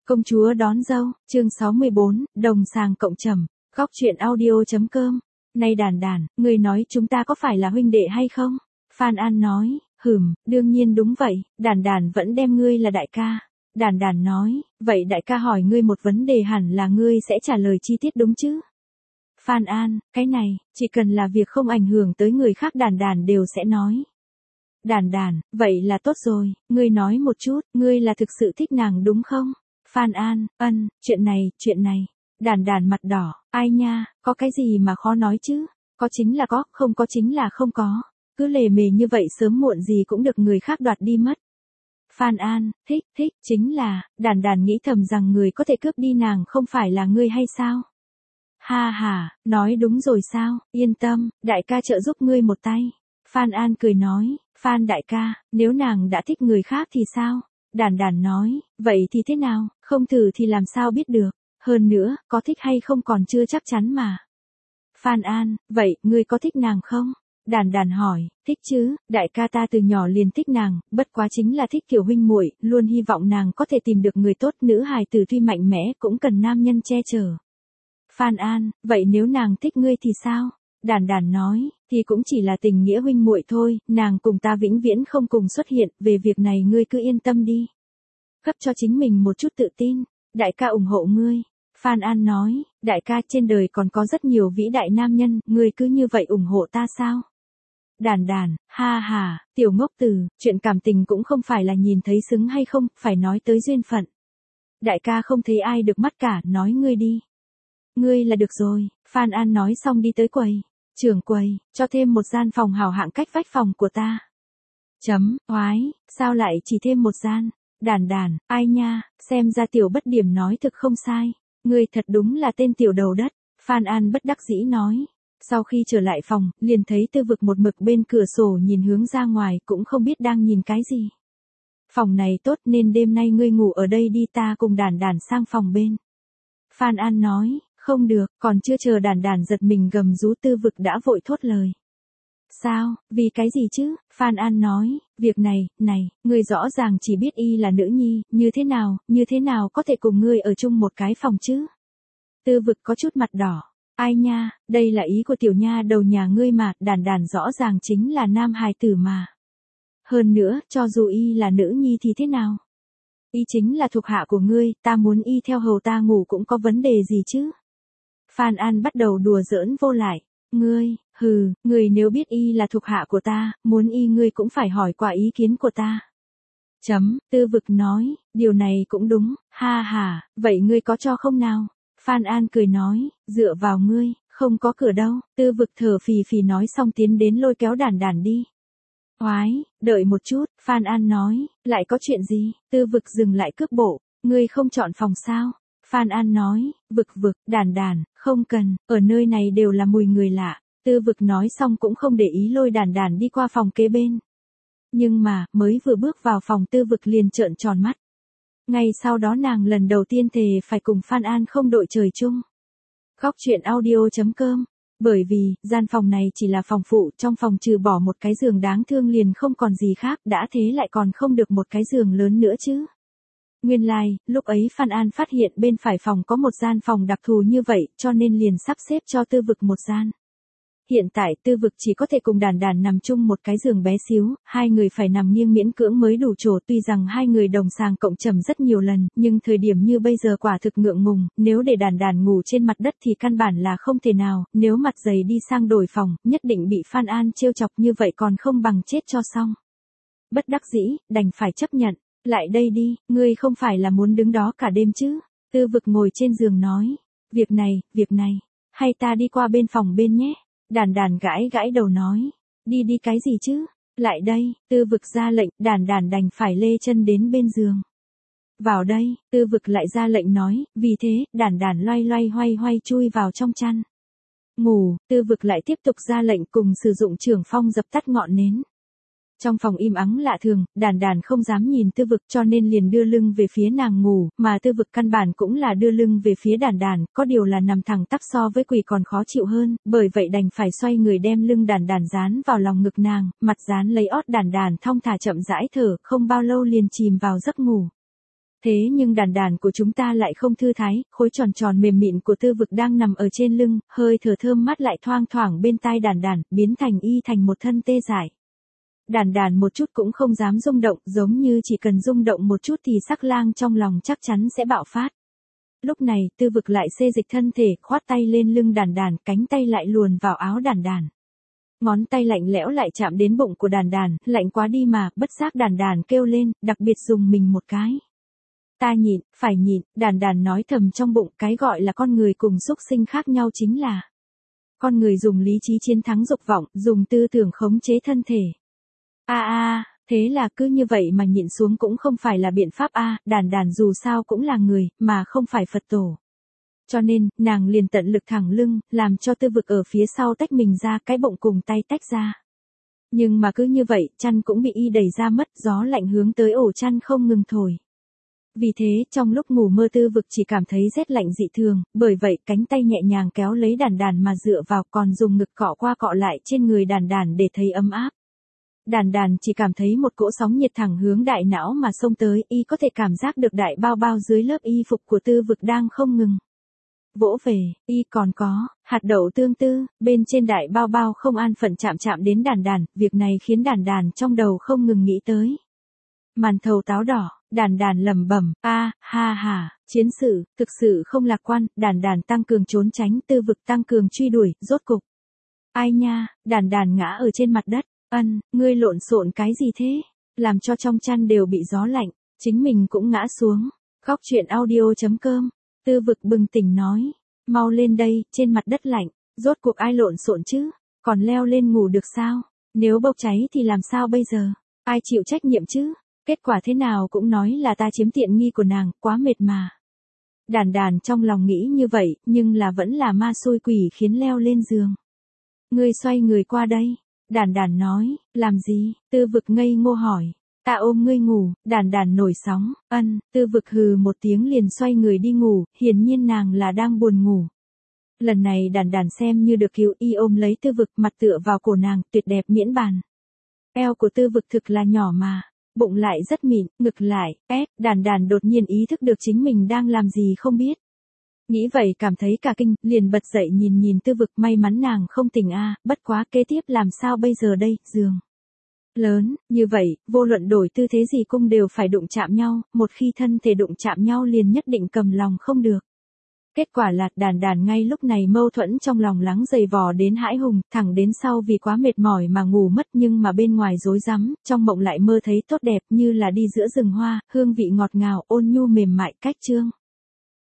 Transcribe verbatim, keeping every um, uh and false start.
Công chúa đón dâu, chương sáu mươi bốn, đồng sàng cộng trầm, góc truyện audio.com. Này Đàn Đàn, người nói chúng ta có phải là huynh đệ hay không? Phan An nói, hừm, đương nhiên đúng vậy, Đàn Đàn vẫn đem ngươi là đại ca. Đàn Đàn nói, vậy đại ca hỏi ngươi một vấn đề hẳn là ngươi sẽ trả lời chi tiết đúng chứ? Phan An, cái này, chỉ cần là việc không ảnh hưởng tới người khác Đàn Đàn đều sẽ nói. Đàn Đàn, vậy là tốt rồi, ngươi nói một chút, ngươi là thực sự thích nàng đúng không? Phan An, ân, chuyện này, chuyện này. Đàn Đàn mặt đỏ, ai nha, có cái gì mà khó nói chứ? Có chính là có, không có chính là không có. Cứ lề mề như vậy sớm muộn gì cũng được người khác đoạt đi mất. Phan An, thích, thích, chính là, Đàn Đàn nghĩ thầm rằng người có thể cướp đi nàng không phải là ngươi hay sao? Ha ha, nói đúng rồi sao, yên tâm, đại ca trợ giúp ngươi một tay. Phan An cười nói, Phan đại ca, nếu nàng đã thích người khác thì sao? Đàn Đàn nói, vậy thì thế nào, không thử thì làm sao biết được, hơn nữa, có thích hay không còn chưa chắc chắn mà. Phan An, vậy, ngươi có thích nàng không? Đàn Đàn hỏi, thích chứ, đại ca ta từ nhỏ liền thích nàng, bất quá chính là thích kiểu huynh muội, luôn hy vọng nàng có thể tìm được người tốt, nữ hài tử tuy mạnh mẽ cũng cần nam nhân che chở. Phan An, vậy nếu nàng thích ngươi thì sao? Đàn Đàn nói, thì cũng chỉ là tình nghĩa huynh muội thôi, nàng cùng ta vĩnh viễn không cùng xuất hiện, về việc này ngươi cứ yên tâm đi. Cấp cho chính mình một chút tự tin, đại ca ủng hộ ngươi. Phan An nói, đại ca trên đời còn có rất nhiều vĩ đại nam nhân, ngươi cứ như vậy ủng hộ ta sao? Đàn Đàn, ha ha, tiểu ngốc tử, chuyện cảm tình cũng không phải là nhìn thấy xứng hay không, phải nói tới duyên phận. Đại ca không thấy ai được mắt cả, nói ngươi đi. Ngươi là được rồi, Phan An nói xong đi tới quầy. Trưởng quầy, cho thêm một gian phòng hảo hạng cách vách phòng của ta. Chấm, oái, sao lại chỉ thêm một gian? Đàn Đàn, ai nha, xem ra tiểu bất điểm nói thực không sai. Ngươi thật đúng là tên tiểu đầu đất. Phan An bất đắc dĩ nói. Sau khi trở lại phòng, liền thấy Tư Vực một mực bên cửa sổ nhìn hướng ra ngoài cũng không biết đang nhìn cái gì. Phòng này tốt nên đêm nay ngươi ngủ ở đây đi, ta cùng Đàn Đàn sang phòng bên. Phan An nói. Không được, còn chưa chờ Đàn Đàn giật mình gầm rú, Tư Vực đã vội thốt lời. Sao, vì cái gì chứ? Phan An nói, việc này, này, ngươi rõ ràng chỉ biết y là nữ nhi, như thế nào, như thế nào có thể cùng ngươi ở chung một cái phòng chứ? Tư Vực có chút mặt đỏ, ai nha, đây là ý của tiểu nha đầu nhà ngươi mà, Đàn Đàn rõ ràng chính là nam hài tử mà. Hơn nữa, cho dù y là nữ nhi thì thế nào? Y chính là thuộc hạ của ngươi, ta muốn y theo hầu ta ngủ cũng có vấn đề gì chứ? Phan An bắt đầu đùa giỡn vô lại. Ngươi, hừ, ngươi nếu biết y là thuộc hạ của ta, muốn y ngươi cũng phải hỏi qua ý kiến của ta. Chấm, Tư Vực nói, điều này cũng đúng, ha ha, vậy ngươi có cho không nào? Phan An cười nói, dựa vào ngươi, không có cửa đâu. Tư Vực thở phì phì nói xong tiến đến lôi kéo Đàn Đàn đi. Oái, đợi một chút, Phan An nói, lại có chuyện gì? Tư Vực dừng lại cước bộ, ngươi không chọn phòng sao? Phan An nói, Vực Vực, Đàn Đàn, không cần, ở nơi này đều là mùi người lạ. Tư Vực nói xong cũng không để ý lôi Đàn Đàn đi qua phòng kế bên. Nhưng mà, mới vừa bước vào phòng Tư Vực liền trợn tròn mắt. Ngay sau đó nàng lần đầu tiên thề phải cùng Phan An không đội trời chung. Góc truyện audio.com. Bởi vì, gian phòng này chỉ là phòng phụ, trong phòng trừ bỏ một cái giường đáng thương liền không còn gì khác, đã thế lại còn không được một cái giường lớn nữa chứ. Nguyên lai, like, lúc ấy Phan An phát hiện bên phải phòng có một gian phòng đặc thù như vậy, cho nên liền sắp xếp cho Tư Vực một gian. Hiện tại Tư Vực chỉ có thể cùng Đàn Đàn nằm chung một cái giường bé xíu, hai người phải nằm nghiêng miễn cưỡng mới đủ chỗ, tuy rằng hai người đồng sàng cộng trầm rất nhiều lần, nhưng thời điểm như bây giờ quả thực ngượng ngùng, nếu để Đàn Đàn ngủ trên mặt đất thì căn bản là không thể nào, nếu mặt dày đi sang đổi phòng, nhất định bị Phan An trêu chọc, như vậy còn không bằng chết cho xong. Bất đắc dĩ, đành phải chấp nhận. Lại đây đi, ngươi không phải là muốn đứng đó cả đêm chứ? Tư Vực ngồi trên giường nói, việc này, việc này, hay ta đi qua bên phòng bên nhé? Đàn Đàn gãi gãi đầu nói, đi đi cái gì chứ? Lại đây, Tư Vực ra lệnh, Đàn Đàn đành phải lê chân đến bên giường. Vào đây, Tư Vực lại ra lệnh nói, vì thế, Đàn Đàn loay loay hoay hoay chui vào trong chăn. Ngủ, Tư Vực lại tiếp tục ra lệnh cùng sử dụng trường phong dập tắt ngọn nến. Trong phòng im ắng lạ thường, Đàn Đàn không dám nhìn Tư Vực cho nên liền đưa lưng về phía nàng ngủ, mà Tư Vực căn bản cũng là đưa lưng về phía Đàn Đàn, có điều là nằm thẳng tắp so với quỳ còn khó chịu hơn, bởi vậy đành phải xoay người đem lưng Đàn Đàn dán vào lòng ngực nàng, mặt dán lấy ót Đàn Đàn thong thả chậm rãi thở, không bao lâu liền chìm vào giấc ngủ. Thế nhưng đàn đàn của chúng ta lại không thư thái, khối tròn tròn mềm mịn của Tư Vực đang nằm ở trên lưng, hơi thở thơm mát lại thoang thoảng bên tai đàn đàn, biến thành y thành một thân tê dại. Đàn đàn một chút cũng không dám rung động, giống như chỉ cần rung động một chút thì sắc lang trong lòng chắc chắn sẽ bạo phát. Lúc này, Tư Vực lại xê dịch thân thể, khoát tay lên lưng đàn đàn, cánh tay lại luồn vào áo đàn đàn. Ngón tay lạnh lẽo lại chạm đến bụng của đàn đàn, lạnh quá đi mà, bất giác đàn đàn kêu lên, đặc biệt dùng mình một cái. Ta nhịn, phải nhịn, đàn đàn nói thầm trong bụng, cái gọi là con người cùng súc sinh khác nhau chính là con người dùng lý trí chiến thắng dục vọng, dùng tư tưởng khống chế thân thể. A a, thế là cứ như vậy mà nhịn xuống cũng không phải là biện pháp a, đàn đàn dù sao cũng là người, mà không phải Phật tổ. Cho nên, nàng liền tận lực thẳng lưng, làm cho Tư Vực ở phía sau tách mình ra, cái bụng cùng tay tách ra. Nhưng mà cứ như vậy, chăn cũng bị y đẩy ra mất, gió lạnh hướng tới ổ chăn không ngừng thổi. Vì thế, trong lúc ngủ mơ Tư Vực chỉ cảm thấy rét lạnh dị thường, bởi vậy cánh tay nhẹ nhàng kéo lấy đàn đàn mà dựa vào, còn dùng ngực cọ qua cọ lại trên người đàn đàn để thấy ấm áp. Đàn đàn chỉ cảm thấy một cỗ sóng nhiệt thẳng hướng đại não mà xông tới, y có thể cảm giác được đại bao bao dưới lớp y phục của Tư Vực đang không ngừng vỗ về, y còn có hạt đậu tương tư, bên trên đại bao bao không an phận chạm chạm đến đàn đàn, việc này khiến đàn đàn trong đầu không ngừng nghĩ tới. Màn thầu táo đỏ, đàn đàn lẩm bẩm, a, ha ha, chiến sự, thực sự không lạc quan, đàn đàn tăng cường trốn tránh, Tư Vực tăng cường truy đuổi, rốt cục. Ai nha, đàn đàn ngã ở trên mặt đất, ân, ngươi lộn xộn cái gì thế, làm cho trong chăn đều bị gió lạnh, chính mình cũng ngã xuống. Góc truyện audio chấm com. Tư Vực bừng tỉnh nói, mau lên đây, trên mặt đất lạnh, rốt cuộc ai lộn xộn chứ, còn leo lên ngủ được sao, nếu bốc cháy thì làm sao bây giờ, ai chịu trách nhiệm chứ, kết quả thế nào cũng nói là ta chiếm tiện nghi của nàng, quá mệt mà. Đàn đàn trong lòng nghĩ như vậy, nhưng là vẫn là ma xui quỷ khiến leo lên giường. Ngươi xoay người qua đây, đàn đàn nói, làm gì, Tư Vực ngây ngô hỏi. Ta ôm ngươi ngủ, đàn đàn nổi sóng, ân, Tư Vực hừ một tiếng liền xoay người đi ngủ, hiển nhiên nàng là đang buồn ngủ. Lần này đàn đàn xem như được cứu, y ôm lấy Tư Vực, mặt tựa vào cổ nàng, tuyệt đẹp miễn bàn. Eo của Tư Vực thực là nhỏ mà, bụng lại rất mịn, ngực lại, ép, đàn đàn đột nhiên ý thức được chính mình đang làm gì không biết. Nghĩ vậy cảm thấy cả kinh, liền bật dậy nhìn nhìn Tư Vực, may mắn nàng không tỉnh a, bất quá kế tiếp làm sao bây giờ đây, giường lớn, như vậy, vô luận đổi tư thế gì cung đều phải đụng chạm nhau, một khi thân thể đụng chạm nhau liền nhất định cầm lòng không được. Kết quả là đàn đàn ngay lúc này mâu thuẫn trong lòng lắng dày vò đến hãi hùng, thẳng đến sau vì quá mệt mỏi mà ngủ mất, nhưng mà bên ngoài rối rắm, trong mộng lại mơ thấy tốt đẹp như là đi giữa rừng hoa, hương vị ngọt ngào, ôn nhu mềm mại, cách trương.